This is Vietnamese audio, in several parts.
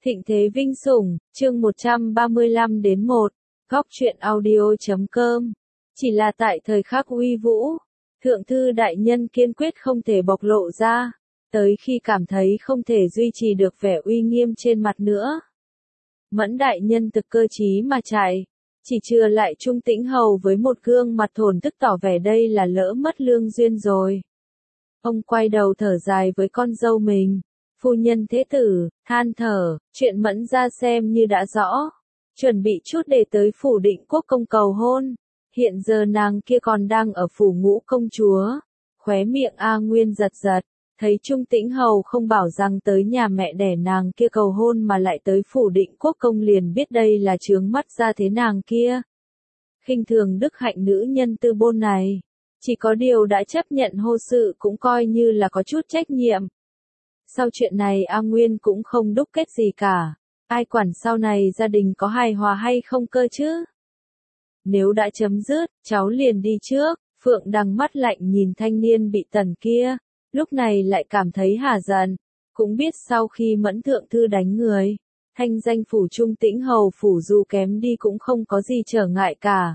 Thịnh thế vinh sủng, chương 135 đến 1, góc truyện audio.com. Chỉ là tại thời khắc uy vũ, thượng thư đại nhân kiên quyết không thể bộc lộ ra, tới khi cảm thấy không thể duy trì được vẻ uy nghiêm trên mặt nữa. Mẫn đại nhân thực cơ trí mà chạy, chỉ chừa lại Trung Tĩnh Hầu với một gương mặt thổn thức tỏ vẻ đây là lỡ mất lương duyên rồi. Ông quay đầu thở dài với con dâu mình. Phu nhân thế tử, than thở, chuyện Mẫn ra xem như đã rõ. Chuẩn bị chút để tới phủ Định Quốc công cầu hôn. Hiện giờ nàng kia còn đang ở phủ Ngũ công chúa. Khóe miệng A Nguyên giật giật, thấy Trung Tĩnh Hầu không bảo rằng tới nhà mẹ đẻ nàng kia cầu hôn mà lại tới phủ Định Quốc công liền biết đây là chướng mắt ra thế nàng kia. Khinh thường đức hạnh nữ nhân tư bôn này. Chỉ có điều đã chấp nhận hôn sự cũng coi như là có chút trách nhiệm. Sau chuyện này A Nguyên cũng không đúc kết gì cả, ai quản sau này gia đình có hài hòa hay không cơ chứ. Nếu đã chấm dứt, cháu liền đi trước. Phượng Đằng mắt lạnh nhìn thanh niên bị tần kia, lúc này lại cảm thấy hả giận, cũng biết sau khi Mẫn thượng thư đánh người, thanh danh phủ Trung Tĩnh Hầu phủ dù kém đi cũng không có gì trở ngại cả.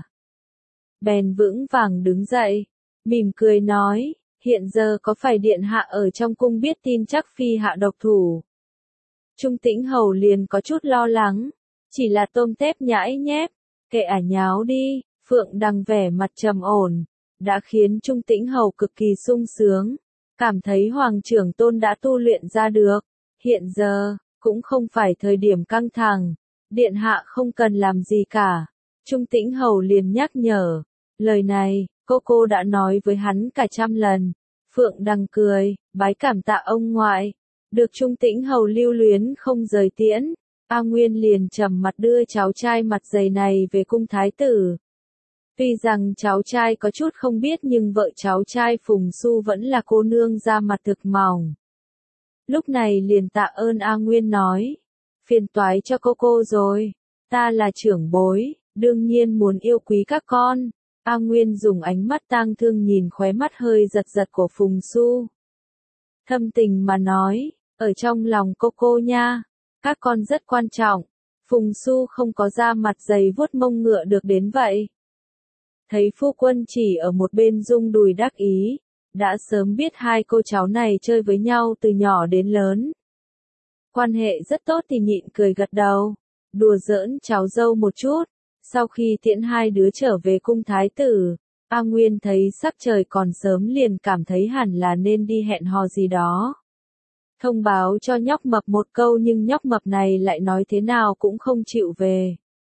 Bèn vững vàng đứng dậy, mỉm cười nói. Hiện giờ có phải điện hạ ở trong cung biết tin chắc phi hạ độc thủ. Trung Tĩnh Hầu liền có chút lo lắng, chỉ là tôm tép nhãi nhép, kệ ả nháo đi. Phượng Đằng vẻ mặt trầm ổn, đã khiến Trung Tĩnh Hầu cực kỳ sung sướng, cảm thấy hoàng trưởng tôn đã tu luyện ra được, hiện giờ, cũng không phải thời điểm căng thẳng, điện hạ không cần làm gì cả. Trung Tĩnh Hầu liền nhắc nhở, lời này, cô đã nói với hắn cả trăm lần. Phượng Đằng cười, bái cảm tạ ông ngoại. Được Trung Tĩnh Hầu lưu luyến không rời tiễn, A Nguyên liền trầm mặt đưa cháu trai mặt dày này về cung thái tử. Tuy rằng cháu trai có chút không biết nhưng vợ cháu trai Phùng Xu vẫn là cô nương da mặt thực mỏng. Lúc này liền tạ ơn A Nguyên nói, phiền toái cho cô rồi, ta là trưởng bối, đương nhiên muốn yêu quý các con. A Nguyên dùng ánh mắt tang thương nhìn khóe mắt hơi giật giật của Phùng Xu. Thâm tình mà nói, ở trong lòng cô nha, các con rất quan trọng. Phùng Xu không có da mặt dày vuốt mông ngựa được đến vậy. Thấy phu quân chỉ ở một bên rung đùi đắc ý, đã sớm biết hai cô cháu này chơi với nhau từ nhỏ đến lớn. Quan hệ rất tốt thì nhịn cười gật đầu, đùa giỡn cháu dâu một chút. Sau khi tiễn hai đứa trở về cung thái tử, A Nguyên thấy sắc trời còn sớm liền cảm thấy hẳn là nên đi hẹn hò gì đó. Thông báo cho nhóc mập một câu nhưng nhóc mập này lại nói thế nào cũng không chịu về.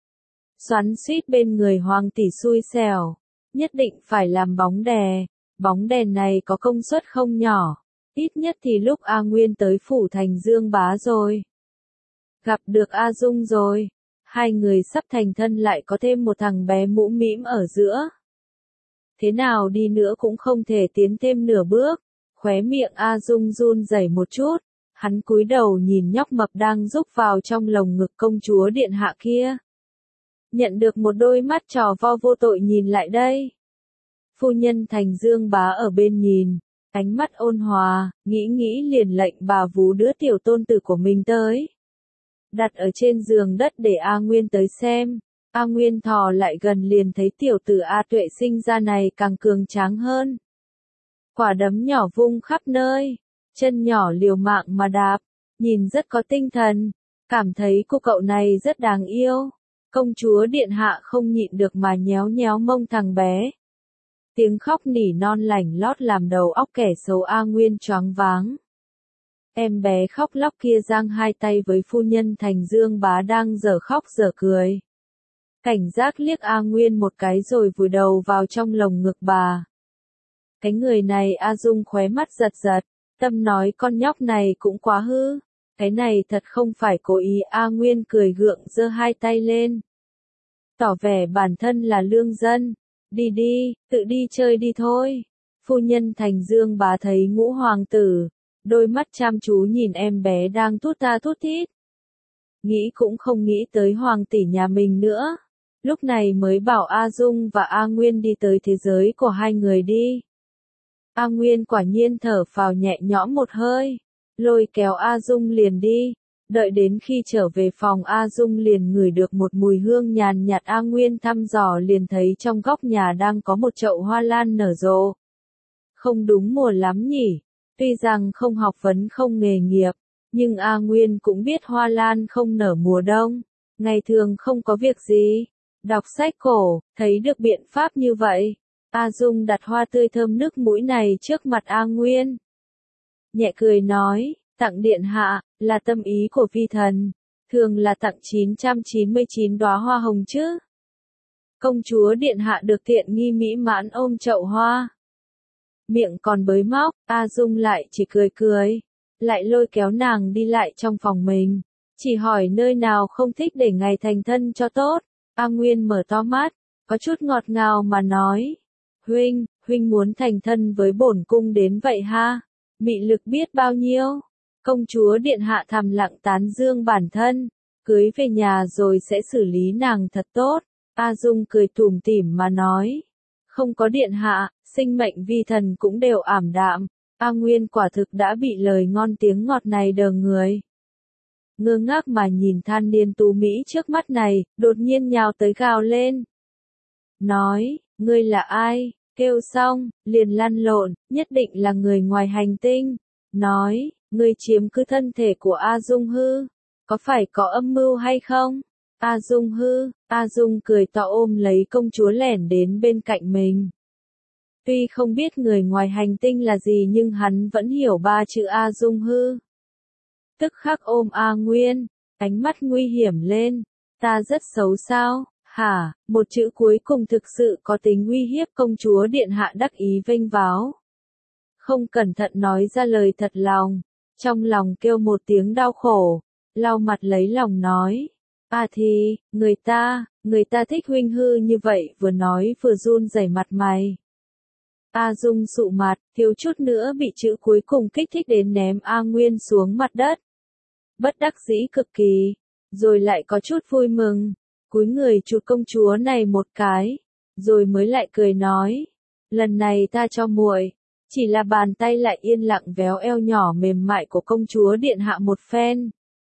Xoắn xuýt bên người hoàng tỷ xui xẻo, nhất định phải làm bóng đèn này có công suất không nhỏ, ít nhất thì lúc A Nguyên tới phủ thành Dương Bá rồi. Gặp được A Dung rồi. Hai người sắp thành thân lại có thêm một thằng bé mũm mĩm ở giữa. Thế nào đi nữa cũng không thể tiến thêm nửa bước. Khóe miệng A Dung run rẩy một chút. Hắn cúi đầu nhìn nhóc mập đang rúc vào trong lồng ngực công chúa điện hạ kia. Nhận được một đôi mắt trò vo vô tội nhìn lại đây. Phu nhân thành Dương Bá ở bên nhìn, ánh mắt ôn hòa, nghĩ liền lệnh bà vú đứa tiểu tôn tử của mình tới. Đặt ở trên giường đất để A Nguyên tới xem. A Nguyên thò lại gần liền thấy tiểu tử A Tuệ sinh ra này càng cường tráng hơn. Quả đấm nhỏ vung khắp nơi, chân nhỏ liều mạng mà đạp, nhìn rất có tinh thần, cảm thấy cô cậu này rất đáng yêu. Công chúa điện hạ không nhịn được mà nhéo nhéo mông thằng bé. Tiếng khóc nỉ non lảnh lót làm đầu óc kẻ xấu A Nguyên choáng váng. Em bé khóc lóc kia giang hai tay với phu nhân thành Dương Bá đang dở khóc dở cười. Cảnh giác liếc A Nguyên một cái rồi vùi đầu vào trong lồng ngực bà. Cái người này A Dung khóe mắt giật giật, tâm nói con nhóc này cũng quá hư. Cái này thật không phải cố ý. A Nguyên cười gượng giơ hai tay lên. Tỏ vẻ bản thân là lương dân. Đi, tự đi chơi đi thôi. Phu nhân thành Dương Bá thấy ngũ hoàng tử. Đôi mắt chăm chú nhìn em bé đang thút tha thút thít. Nghĩ cũng không nghĩ tới hoàng tỷ nhà mình nữa. Lúc này mới bảo A Dung và A Nguyên đi tới thế giới của hai người đi. A Nguyên quả nhiên thở phào nhẹ nhõm một hơi. Lôi kéo A Dung liền đi. Đợi đến khi trở về phòng A Dung liền ngửi được một mùi hương nhàn nhạt. A Nguyên thăm dò liền thấy trong góc nhà đang có một chậu hoa lan nở rộ. Không đúng mùa lắm nhỉ, tuy rằng không học vấn không nghề nghiệp, nhưng A Nguyên cũng biết hoa lan không nở mùa đông, ngày thường không có việc gì. Đọc sách cổ, thấy được biện pháp như vậy. A Dung đặt hoa tươi thơm nức mũi này trước mặt A Nguyên. Nhẹ cười nói, tặng điện hạ, là tâm ý của vi thần, thường là tặng 999 đóa hoa hồng chứ. Công chúa điện hạ được tiện nghi mỹ mãn ôm chậu hoa. Miệng còn bới móc, A Dung lại chỉ cười cười, lại lôi kéo nàng đi lại trong phòng mình, chỉ hỏi nơi nào không thích để ngày thành thân cho tốt. A Nguyên mở to mắt, có chút ngọt ngào mà nói, huynh muốn thành thân với bổn cung đến vậy ha, mị lực biết bao nhiêu. Công chúa điện hạ thầm lặng tán dương bản thân, cưới về nhà rồi sẽ xử lý nàng thật tốt. A Dung cười tủm tỉm mà nói, không có điện hạ, sinh mệnh vi thần cũng đều ảm đạm. A Nguyên quả thực đã bị lời ngon tiếng ngọt này đờ người. Ngơ ngác mà nhìn thanh niên tú mỹ trước mắt này, đột nhiên nhào tới gào lên. Nói, ngươi là ai? Kêu xong, liền lăn lộn, nhất định là người ngoài hành tinh. Nói, ngươi chiếm cứ thân thể của A Dung hư, có phải có âm mưu hay không? A Dung hư, A Dung cười to ôm lấy công chúa lẻn đến bên cạnh mình. Tuy không biết người ngoài hành tinh là gì nhưng hắn vẫn hiểu ba chữ A Dung hư. Tức khắc ôm A Nguyên, ánh mắt nguy hiểm lên, ta rất xấu sao, hả, một chữ cuối cùng thực sự có tính uy hiếp. Công chúa điện hạ đắc ý vênh váo. Không cẩn thận nói ra lời thật lòng, trong lòng kêu một tiếng đau khổ, lau mặt lấy lòng nói, thì, người ta thích huynh hư như vậy, vừa nói vừa run rẩy mặt mày. A Dung sụ mặt, thiếu chút nữa bị chữ cuối cùng kích thích đến ném A Nguyên xuống mặt đất. Bất đắc dĩ cực kỳ, rồi lại có chút vui mừng, cúi người chụp công chúa này một cái, rồi mới lại cười nói, lần này ta cho muội. Chỉ là bàn tay lại yên lặng véo eo nhỏ mềm mại của công chúa điện hạ một phen.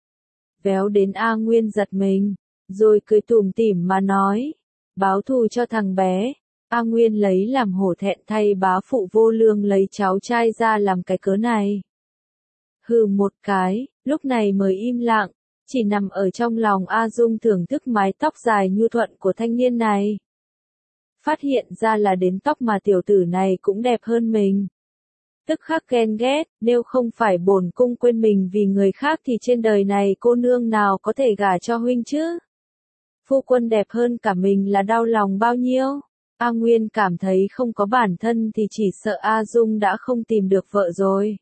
Véo đến A Nguyên giật mình, rồi cười tủm tỉm mà nói, báo thù cho thằng bé. A Nguyên lấy làm hổ thẹn thay bá phụ vô lương lấy cháu trai ra làm cái cớ này. Hừ một cái, lúc này mới im lặng, chỉ nằm ở trong lòng A Dung thưởng thức mái tóc dài nhu thuận của thanh niên này. Phát hiện ra là đến tóc mà tiểu tử này cũng đẹp hơn mình. Tức khắc ghen ghét, nếu không phải bổn cung quên mình vì người khác thì trên đời này cô nương nào có thể gả cho huynh chứ? Phu quân đẹp hơn cả mình là đau lòng bao nhiêu? A Nguyên cảm thấy không có bản thân thì chỉ sợ A Dung đã không tìm được vợ rồi.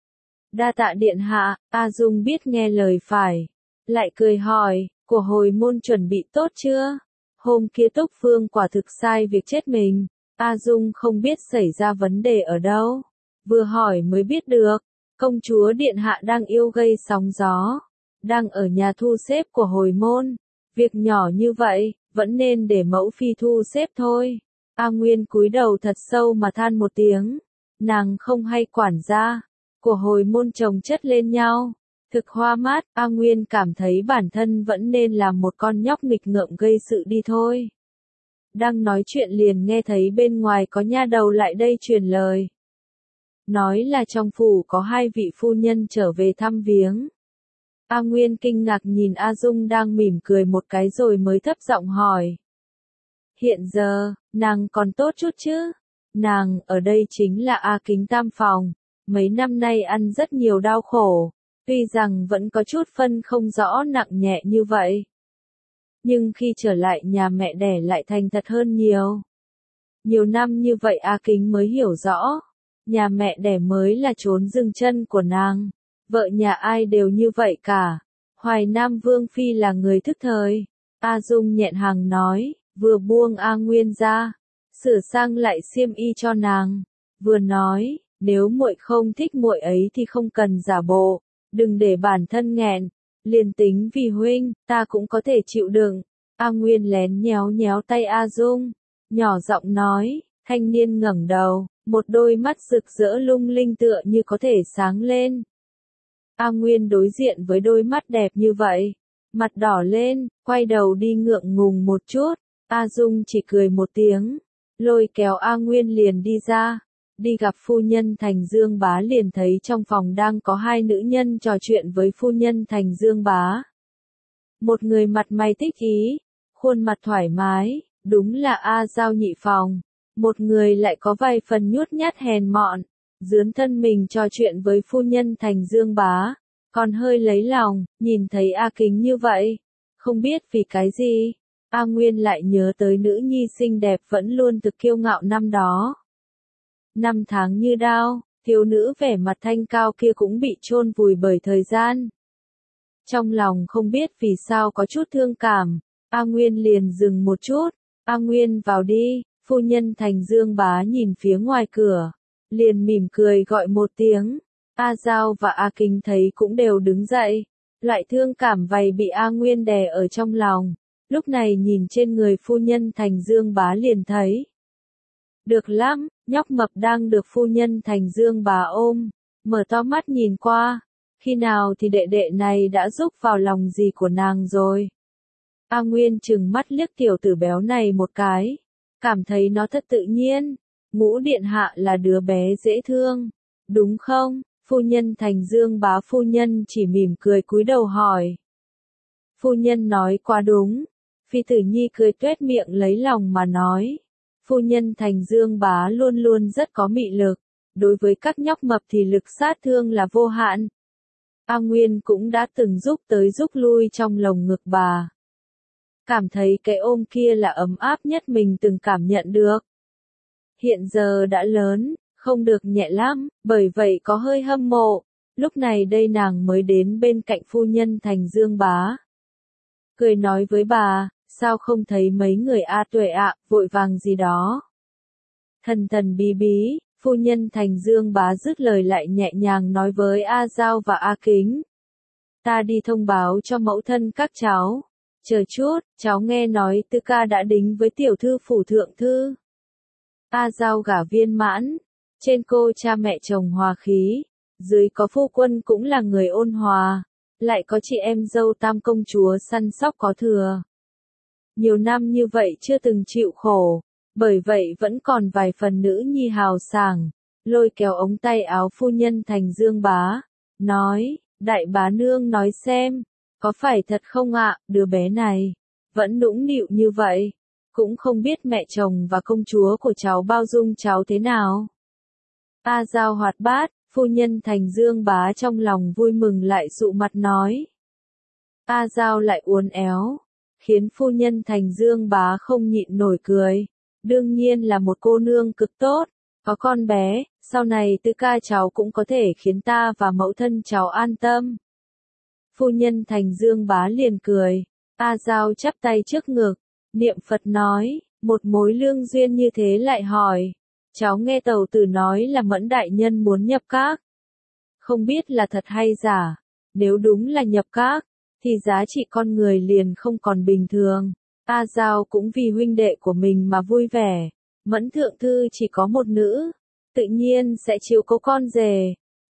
Đa tạ điện hạ, A Dung biết nghe lời phải. Lại cười hỏi, của hồi môn chuẩn bị tốt chưa? Hôm kia Túc Phương quả thực sai việc chết mình. A Dung không biết xảy ra vấn đề ở đâu. Vừa hỏi mới biết được, công chúa điện hạ đang yêu gây sóng gió. Đang ở nhà thu xếp của hồi môn. Việc nhỏ như vậy, vẫn nên để mẫu phi thu xếp thôi. A Nguyên cúi đầu thật sâu mà than một tiếng. Nàng không hay quản gia. Của hồi môn chồng chất lên nhau. Thực hoa mát, A Nguyên cảm thấy bản thân vẫn nên làm một con nhóc nghịch ngợm gây sự đi thôi. Đang nói chuyện liền nghe thấy bên ngoài có nha đầu lại đây truyền lời. Nói là trong phủ có hai vị phu nhân trở về thăm viếng. A Nguyên kinh ngạc nhìn A Dung đang mỉm cười một cái rồi mới thấp giọng hỏi. Hiện giờ, nàng còn tốt chút chứ? Nàng, ở đây chính là A Kính tam phòng. Mấy năm nay ăn rất nhiều đau khổ. Tuy rằng vẫn có chút phân không rõ nặng nhẹ như vậy. Nhưng khi trở lại nhà mẹ đẻ lại thành thật hơn nhiều. Nhiều năm như vậy A Kính mới hiểu rõ. Nhà mẹ đẻ mới là chốn dừng chân của nàng. Vợ nhà ai đều như vậy cả. Hoài Nam Vương Phi là người thức thời. A Dung nhẹn hàng nói, vừa buông A Nguyên ra. Sửa sang lại xiêm y cho nàng. Vừa nói, nếu muội không thích muội ấy thì không cần giả bộ. Đừng để bản thân nghẹn, liền tính vì huynh, ta cũng có thể chịu đựng. A Nguyên lén nhéo nhéo tay A Dung, nhỏ giọng nói, thanh niên ngẩng đầu, một đôi mắt rực rỡ lung linh tựa như có thể sáng lên. A Nguyên đối diện với đôi mắt đẹp như vậy, mặt đỏ lên, quay đầu đi ngượng ngùng một chút. A Dung chỉ cười một tiếng, lôi kéo A Nguyên liền đi ra. Đi gặp phu nhân Thành Dương Bá liền thấy trong phòng đang có hai nữ nhân trò chuyện với phu nhân Thành Dương Bá. Một người mặt mày thích ý, khuôn mặt thoải mái, đúng là A Giao nhị phòng. Một người lại có vài phần nhút nhát hèn mọn, dướn thân mình trò chuyện với phu nhân Thành Dương Bá, còn hơi lấy lòng, nhìn thấy A Kính như vậy. Không biết vì cái gì, A Nguyên lại nhớ tới nữ nhi xinh đẹp vẫn luôn thực kiêu ngạo năm đó. Năm tháng như đao, thiếu nữ vẻ mặt thanh cao kia cũng bị chôn vùi bởi thời gian. Trong lòng không biết vì sao có chút thương cảm, A Nguyên liền dừng một chút. A Nguyên vào đi, phu nhân Thành Dương Bá nhìn phía ngoài cửa, liền mỉm cười gọi một tiếng. A Giao và A Kính thấy cũng đều đứng dậy, loại thương cảm vầy bị A Nguyên đè ở trong lòng, lúc này nhìn trên người phu nhân Thành Dương Bá liền thấy. Được lắm, nhóc mập đang được phu nhân Thành Dương Bá ôm, mở to mắt nhìn qua, khi nào thì đệ đệ này đã rúc vào lòng gì của nàng rồi. A Nguyên trừng mắt liếc tiểu tử béo này một cái, cảm thấy nó thật tự nhiên. Ngũ điện hạ là đứa bé dễ thương, đúng không? Phu nhân Thành Dương Bá phu nhân chỉ mỉm cười cúi đầu hỏi. Phu nhân nói quá đúng. Phi tử nhi cười tuét miệng lấy lòng mà nói. Phu nhân Thành Dương Bá luôn luôn rất có mị lực, đối với các nhóc mập thì lực sát thương là vô hạn. A Nguyên cũng đã từng giúp tới giúp lui trong lồng ngực bà. Cảm thấy cái ôm kia là ấm áp nhất mình từng cảm nhận được. Hiện giờ đã lớn, không được nhẹ lắm, bởi vậy có hơi hâm mộ. Lúc này đây nàng mới đến bên cạnh phu nhân Thành Dương Bá. Cười nói với bà, sao không thấy mấy người A Tuệ ạ, vội vàng gì đó. Thần thần bí bí, phu nhân Thành Dương Bá dứt lời lại nhẹ nhàng nói với A Giao và A Kính. Ta đi thông báo cho mẫu thân các cháu. Chờ chút, cháu nghe nói Tư ca đã đính với tiểu thư phủ thượng thư. A Giao gả viên mãn, trên cô cha mẹ chồng hòa khí, dưới có phu quân cũng là người ôn hòa, lại có chị em dâu tam công chúa săn sóc có thừa. Nhiều năm như vậy chưa từng chịu khổ, bởi vậy vẫn còn vài phần nữ nhi hào sảng, lôi kéo ống tay áo phu nhân Thành Dương Bá, nói, đại bá nương nói xem, có phải thật không ạ, đứa bé này, vẫn nũng nịu như vậy, cũng không biết mẹ chồng và công chúa của cháu bao dung cháu thế nào. A Giao hoạt bát, phu nhân Thành Dương Bá trong lòng vui mừng lại dụ mặt nói. A Giao lại uốn éo, khiến phu nhân Thành Dương Bá không nhịn nổi cười. Đương nhiên là một cô nương cực tốt, có con bé, sau này Tư ca cháu cũng có thể khiến ta và mẫu thân cháu an tâm. Phu nhân Thành Dương Bá liền cười, A Giao chắp tay trước ngực, niệm Phật nói, một mối lương duyên như thế lại hỏi. Cháu nghe tàu tử nói là Mẫn đại nhân muốn nhập các. Không biết là thật hay giả, nếu đúng là nhập các, thì giá trị con người liền không còn bình thường. A Giao cũng vì huynh đệ của mình mà vui vẻ. Mẫn thượng thư chỉ có một nữ, tự nhiên sẽ chiếu cố con rể.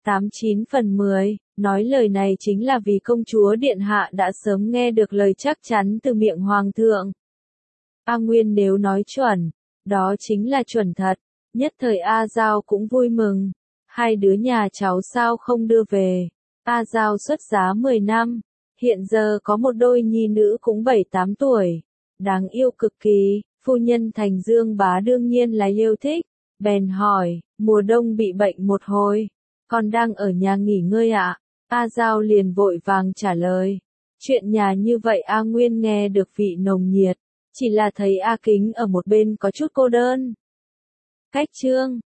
89/10, nói lời này chính là vì công chúa điện hạ đã sớm nghe được lời chắc chắn từ miệng hoàng thượng. A Nguyên nếu nói chuẩn, đó chính là chuẩn thật. Nhất thời A Giao cũng vui mừng. Hai đứa nhà cháu sao không đưa về. A Giao xuất giá 10 năm. Hiện giờ có một đôi nhi nữ cũng 7-8 tuổi. Đáng yêu cực kỳ. Phu nhân Thành Dương Bá đương nhiên là yêu thích. Bèn hỏi, mùa đông bị bệnh một hồi. Còn đang ở nhà nghỉ ngơi ạ. A Giao liền vội vàng trả lời. Chuyện nhà như vậy A Nguyên nghe được vị nồng nhiệt. Chỉ là thấy A Kính ở một bên có chút cô đơn. Cách chương